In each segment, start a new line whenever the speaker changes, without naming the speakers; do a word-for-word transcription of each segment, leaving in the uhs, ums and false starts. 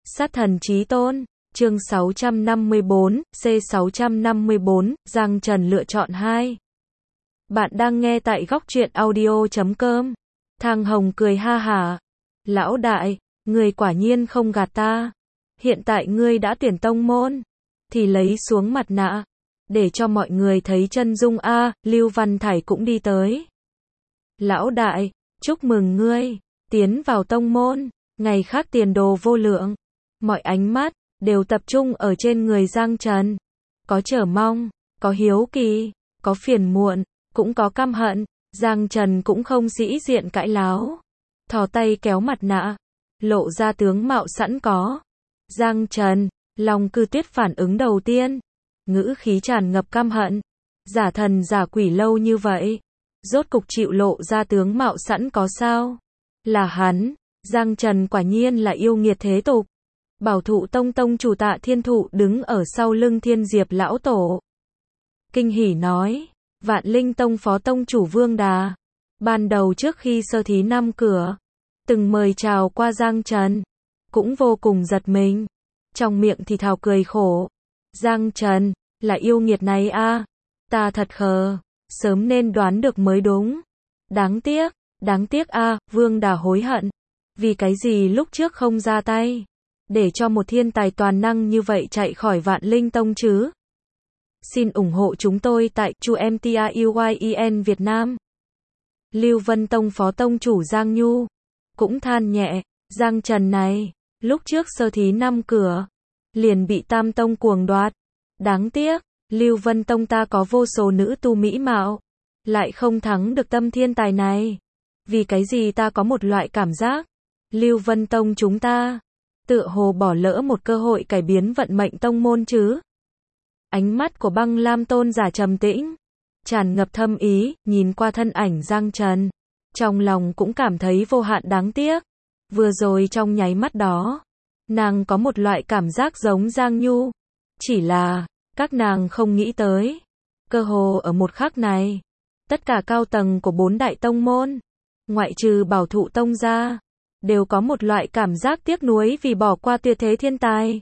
Sát thần chí tôn, chương sáu trăm năm mươi bốn, C sáu trăm năm mươi bốn, Giang Trần lựa chọn hai. Bạn đang nghe tại góc truyện audio chấm com. Thang Hồng cười ha hả. Lão đại, ngươi quả nhiên không gạt ta. Hiện tại ngươi đã tuyển tông môn, thì lấy xuống mặt nạ, để cho mọi người thấy chân dung a. Lưu Văn Thải cũng đi tới. Lão đại, chúc mừng ngươi, tiến vào tông môn, ngày khác tiền đồ vô lượng. Mọi ánh mắt đều tập trung ở trên người Giang Trần. Có chờ mong, có hiếu kỳ, có phiền muộn, cũng có căm hận. Giang Trần cũng không sĩ diện cãi láo, thò tay kéo mặt nạ, lộ ra tướng mạo sẵn có. Giang Trần, Long Cư Tuyết phản ứng đầu tiên, ngữ khí tràn ngập căm hận. Giả thần giả quỷ lâu như vậy, rốt cục chịu lộ ra tướng mạo sẵn có sao? Là hắn. Giang Trần quả nhiên là yêu nghiệt thế tục. Bảo Thụ Tông tông chủ Tạ Thiên Thụ đứng ở sau lưng Thiên Diệp lão tổ, kinh hỉ nói, Vạn Linh Tông phó tông chủ Vương Đà, ban đầu trước khi sơ thí năm cửa, từng mời chào qua Giang Trần, cũng vô cùng giật mình, trong miệng thì thào cười khổ. Giang Trần, là yêu nghiệt này a, ta thật khờ, sớm nên đoán được mới đúng. Đáng tiếc, đáng tiếc a. Vương Đà hối hận, vì cái gì lúc trước không ra tay, để cho một thiên tài toàn năng như vậy chạy khỏi Vạn Linh Tông chứ. Xin ủng hộ chúng tôi tại chu em tê a u i en Việt Nam. Lưu Vân Tông phó tông chủ Giang Nhu cũng than nhẹ, Giang Trần này, lúc trước sơ thí năm cửa, liền bị Tam Tông cuồng đoạt. Đáng tiếc, Lưu Vân Tông ta có vô số nữ tu mỹ mạo, lại không thắng được tâm thiên tài này. Vì cái gì ta có một loại cảm giác, Lưu Vân Tông chúng ta tựa hồ bỏ lỡ một cơ hội cải biến vận mệnh tông môn chứ. Ánh mắt của Băng Lam tôn giả trầm tĩnh, tràn ngập thâm ý, nhìn qua thân ảnh Giang Trần, trong lòng cũng cảm thấy vô hạn đáng tiếc. Vừa rồi trong nháy mắt đó, nàng có một loại cảm giác giống Giang Nhu, chỉ là các nàng không nghĩ tới, cơ hồ ở một khắc này, tất cả cao tầng của bốn đại tông môn, ngoại trừ Bảo Thụ Tông ra, đều có một loại cảm giác tiếc nuối vì bỏ qua tuyệt thế thiên tài.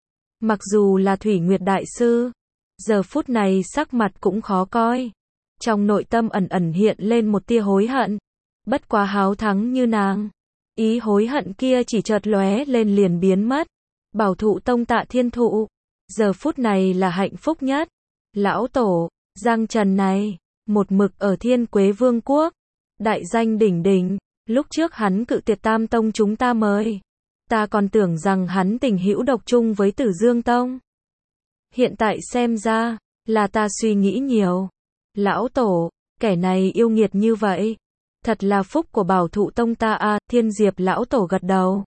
Mặc dù là Thủy Nguyệt Đại Sư, giờ phút này sắc mặt cũng khó coi, trong nội tâm ẩn ẩn hiện lên một tia hối hận. Bất quá háo thắng như nàng, ý hối hận kia chỉ chợt lóe lên liền biến mất. Bảo Thụ Tông Tạ Thiên Thụ, giờ phút này là hạnh phúc nhất. Lão tổ, Giang Trần này, một mực ở Thiên Quế Vương quốc, đại danh đỉnh đỉnh. Lúc trước hắn cự tuyệt Tam Tông chúng ta mời, ta còn tưởng rằng hắn tình hữu độc chung với Tử Dương Tông. Hiện tại xem ra, là ta suy nghĩ nhiều. Lão tổ, kẻ này yêu nghiệt như vậy, thật là phúc của Bảo Thụ Tông ta a. Thiên Diệp lão tổ gật đầu.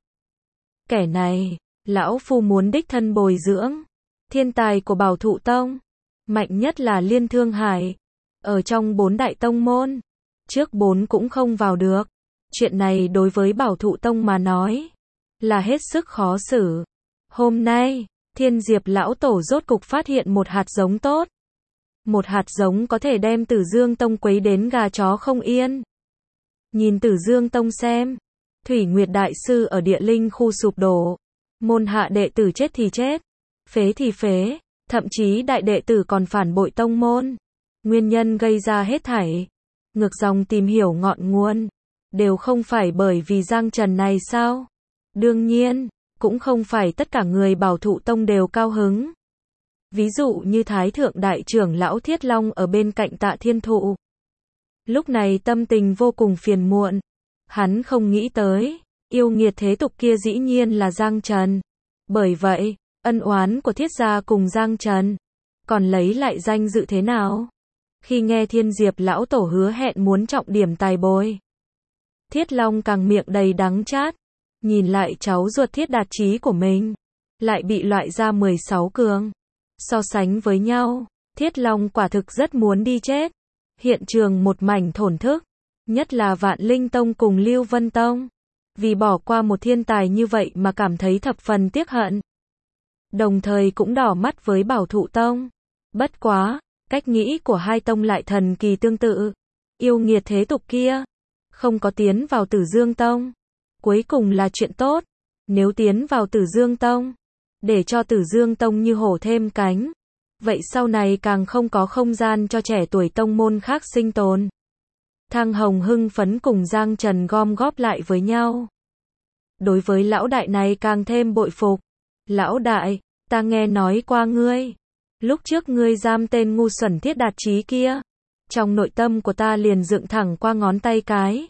Kẻ này, lão phu muốn đích thân bồi dưỡng. Thiên tài của Bảo Thụ Tông, mạnh nhất là Liên Thương Hải, ở trong bốn đại tông môn, trước bốn cũng không vào được. Chuyện này đối với Bảo Thụ Tông mà nói, là hết sức khó xử. Hôm nay, Thiên Diệp lão tổ rốt cục phát hiện một hạt giống tốt. Một hạt giống có thể đem Tử Dương Tông quấy đến gà chó không yên. Nhìn Tử Dương Tông xem, Thủy Nguyệt Đại Sư ở địa linh khu sụp đổ, môn hạ đệ tử chết thì chết, phế thì phế, thậm chí đại đệ tử còn phản bội tông môn. Nguyên nhân gây ra hết thảy, ngược dòng tìm hiểu ngọn nguồn, đều không phải bởi vì Giang Trần này sao? Đương nhiên, cũng không phải tất cả người Bảo Thụ Tông đều cao hứng. Ví dụ như Thái Thượng Đại trưởng lão Thiết Long ở bên cạnh Tạ Thiên Thụ. Lúc này tâm tình vô cùng phiền muộn. Hắn không nghĩ tới, yêu nghiệt thế tục kia dĩ nhiên là Giang Trần. Bởi vậy, ân oán của Thiết gia cùng Giang Trần, còn lấy lại danh dự thế nào? Khi nghe Thiên Diệp lão tổ hứa hẹn muốn trọng điểm tài bồi, Thiết Long càng miệng đầy đắng chát, nhìn lại cháu ruột Thiết Đạt Chí của mình, lại bị loại ra mười sáu cường. So sánh với nhau, Thiết Long quả thực rất muốn đi chết. Hiện trường một mảnh thổn thức, nhất là Vạn Linh Tông cùng Lưu Vân Tông, vì bỏ qua một thiên tài như vậy mà cảm thấy thập phần tiếc hận. Đồng thời cũng đỏ mắt với Bảo Thụ Tông. Bất quá, cách nghĩ của hai tông lại thần kỳ tương tự. Yêu nghiệt thế tục kia không có tiến vào Tử Dương Tông, cuối cùng là chuyện tốt. nếu tiến vào Tử Dương Tông, để cho Tử Dương Tông như hổ thêm cánh, vậy sau này càng không có không gian cho trẻ tuổi tông môn khác sinh tồn. Thang Hồng hưng phấn cùng Giang Trần gom góp lại với nhau. Đối với lão đại này càng thêm bội phục. Lão đại, ta nghe nói qua ngươi. Lúc trước ngươi giam tên ngu xuẩn Thiết Đạt Chí kia. Trong nội tâm của ta liền dựng thẳng qua ngón tay cái.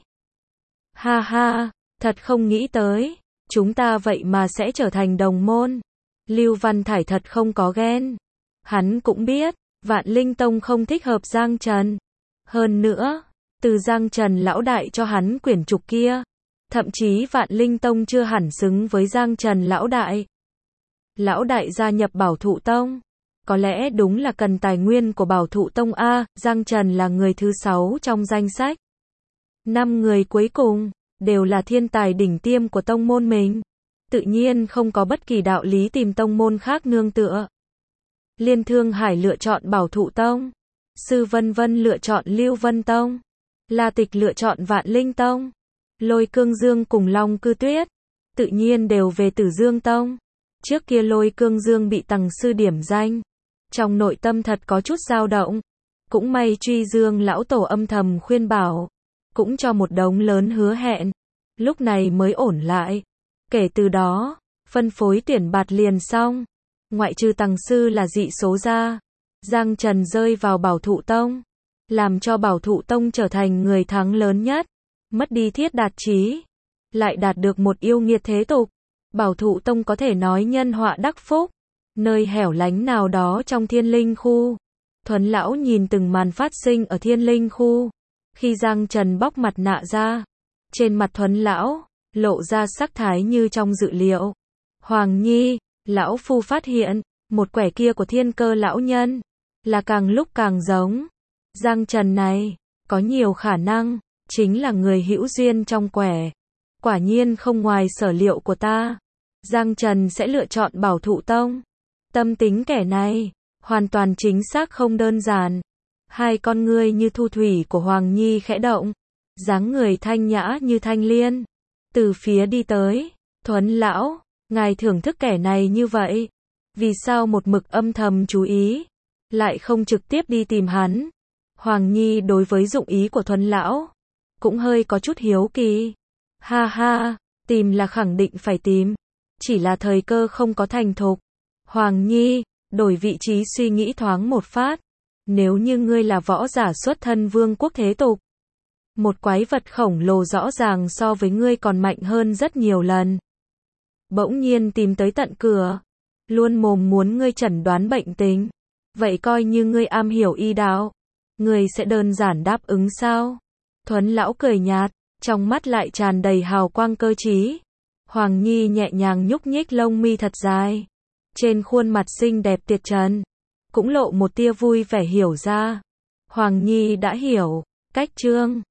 Ha ha, thật không nghĩ tới. Chúng ta vậy mà sẽ trở thành đồng môn. Lưu Văn Thải thật không có ghen. Hắn cũng biết, Vạn Linh Tông không thích hợp Giang Trần. Hơn nữa, từ Giang Trần lão đại cho hắn quyển trục kia, thậm chí Vạn Linh Tông chưa hẳn xứng với Giang Trần lão đại. Lão đại gia nhập Bảo Thụ Tông, có lẽ đúng là cần tài nguyên của Bảo Thụ Tông a, Giang Trần là người thứ sáu trong danh sách. Năm người cuối cùng đều là thiên tài đỉnh tiêm của tông môn mình, tự nhiên không có bất kỳ đạo lý tìm tông môn khác nương tựa. Liên Thương Hải lựa chọn Bảo Thụ Tông, Sư Vân Vân lựa chọn Lưu Vân Tông, La Tịch lựa chọn Vạn Linh Tông, Lôi Cương Dương cùng Long Cư Tuyết tự nhiên đều về Tử Dương Tông. Trước kia Lôi Cương Dương bị Tằng sư điểm danh, trong nội tâm thật có chút dao động, cũng may Truy Dương lão tổ âm thầm khuyên bảo, cũng cho một đống lớn hứa hẹn, lúc này mới ổn lại. Kể từ đó, phân phối tuyển bạt liền xong, ngoại trừ Tằng sư là dị số ra, Giang Trần rơi vào Bảo Thụ Tông, làm cho Bảo Thụ Tông trở thành người thắng lớn nhất, mất đi Thiết Đạt Chí, lại đạt được một yêu nghiệt thế tục. Bảo Thụ Tông có thể nói nhân họa đắc phúc. Nơi hẻo lánh nào đó trong Thiên Linh khu, Thuấn lão nhìn từng màn phát sinh ở Thiên Linh khu. Khi Giang Trần bóc mặt nạ ra, trên mặt Thuấn lão lộ ra sắc thái như trong dự liệu. Hoàng Nhi, lão phu phát hiện, một quẻ kia của Thiên Cơ lão nhân là càng lúc càng giống Giang Trần này, có nhiều khả năng chính là người hữu duyên trong quẻ. Quả nhiên không ngoài sở liệu của ta, Giang Trần sẽ lựa chọn Bảo Thụ Tông. Tâm tính kẻ này hoàn toàn chính xác không đơn giản. Hai con ngươi như thu thủy của Hoàng Nhi khẽ động, dáng người thanh nhã như thanh liên, từ phía đi tới. Thuấn lão, ngài thưởng thức kẻ này như vậy, vì sao một mực âm thầm chú ý, lại không trực tiếp đi tìm hắn? Hoàng Nhi đối với dụng ý của Thuấn lão cũng hơi có chút hiếu kỳ. Ha ha, tìm là khẳng định phải tìm, chỉ là thời cơ không có thành thục. Hoàng Nhi, đổi vị trí suy nghĩ thoáng một phát. Nếu như ngươi là võ giả xuất thân vương quốc thế tục, một quái vật khổng lồ rõ ràng so với ngươi còn mạnh hơn rất nhiều lần, bỗng nhiên tìm tới tận cửa, luôn mồm muốn ngươi chẩn đoán bệnh tình, vậy coi như ngươi am hiểu y đạo, ngươi sẽ đơn giản đáp ứng sao? Thuấn lão cười nhạt, trong mắt lại tràn đầy hào quang cơ trí. Hoàng Nhi nhẹ nhàng nhúc nhích lông mi thật dài, trên khuôn mặt xinh đẹp tuyệt trần cũng lộ một tia vui vẻ hiểu ra. Hoàng Nhi đã hiểu, cách chương